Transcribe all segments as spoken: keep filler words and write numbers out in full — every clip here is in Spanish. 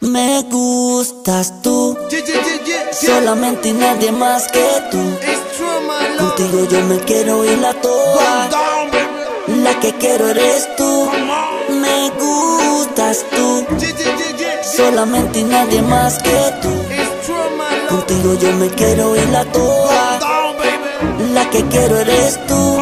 Me gustas tú, solamente y nadie más que tú. Contigo yo me quiero ir a toa, la que quiero eres tú. Me gustas tú, solamente y nadie más que tú. Contigo yo me quiero ir a toa, la que quiero eres tú.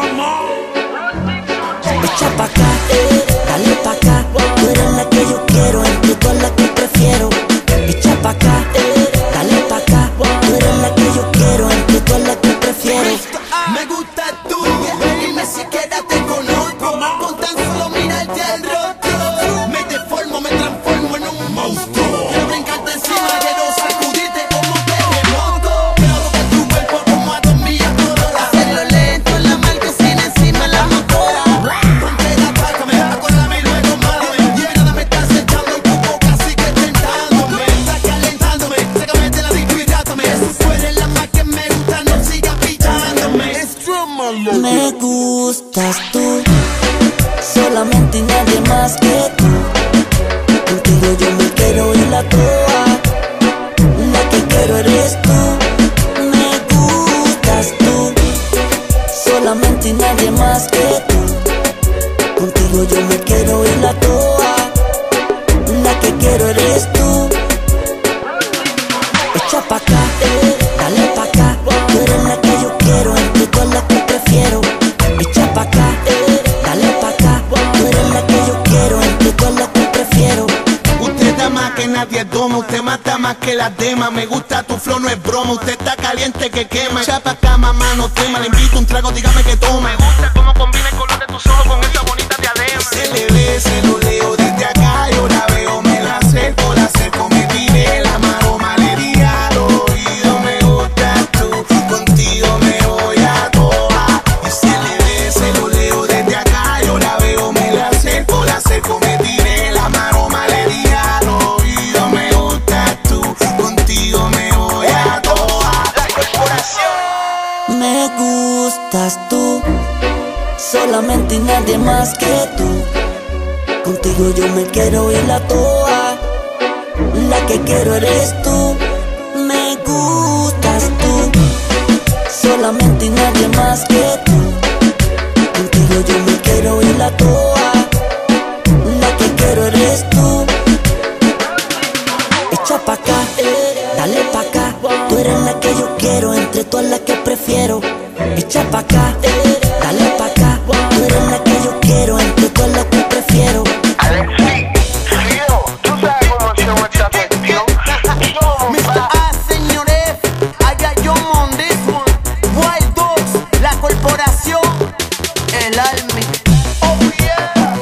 Echa pa' acá, dale pa' acá, tú eres la que yo quiero, entre todas las que prefiero. Echa pa' acá, dale pa' acá, tú eres la que yo quiero, entre todas las que prefiero. Me gusta tú, y ni siquiera te conozco. Con tan solo mirarte al rostro, me deformo, me transformo en un monstruo. Quiero brincarte encima, quiero sacudirte como terremoto. Quiero tocar tu cuerpo como a dos millas por hora. Hacerlo lento en la marquesina, encima en la motora. Frontera, atácame, acuérdame y luego mátame. Y nada me estás echando en tu boca, así que tentándome. Estás calentándome, sácame de la disco y hidrátame. Tú eres la más que me gusta, no sigas pichándome. Me gustas tú, solamente y nadie más que tú. Contigo yo me quiero ir a toa, la que quiero eres tú. Me gustas tú, solamente y nadie más que tú. Contigo yo me quiero ir a toa, la que quiero eres tú. Echa pa' acá, dale pa' acá, tú eres la que yo quiero, entre todas las que prefiero. Echa pa' acá, dale pa' acá, tú eres la que yo quiero, entre todas las que prefiero. Usted da más que nadie toma, usted mata más que las demás. Me gusta tu flow, no es broma, usted está caliente que quema. Echa pa' acá, mamá, no tema, le invito un trago, dígame que toma. Me gusta cómo combina el color de tus ojos con esa bonita diadema. Se le ve, se lo leo desde acá, yo la veo, me la acerco, la acerco, me tiré la maroma, le di al oído. Me gustas tú, contigo me voy a toa. Y se le ve, se lo leo desde acá, yo la veo, me la acerco, la acerco, me tiré la maroma, le di al oído. Me gustas tú, contigo me voy a toa. La corporación. Me gustas tú, solamente y nadie más que tú. Contigo yo me quiero ir a toa, la que quiero eres tú. Me gustas tú, solamente y nadie más que tú. Contigo yo me quiero ir a toa, la que quiero eres tú. Echa pa' acá, dale pa' acá, tú eres la que yo quiero, entre todas las que prefiero. Echa pa' acá, dale pa' acá, tú eres la que yo quiero, entre todas las que prefiero. mister A, señor F, allá yo on this one. Wild Dogs, la corporación, el Army. Oh yeah.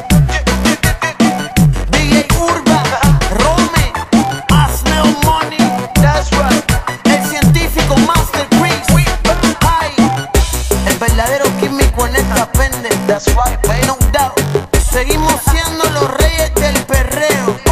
D J Urba, Rome, Asneo Money. That's right. El científico Master Chris. Ay, el verdadero químico en esta pende. That's right, baby. No doubt. Seguimos siendo los reyes del perreo.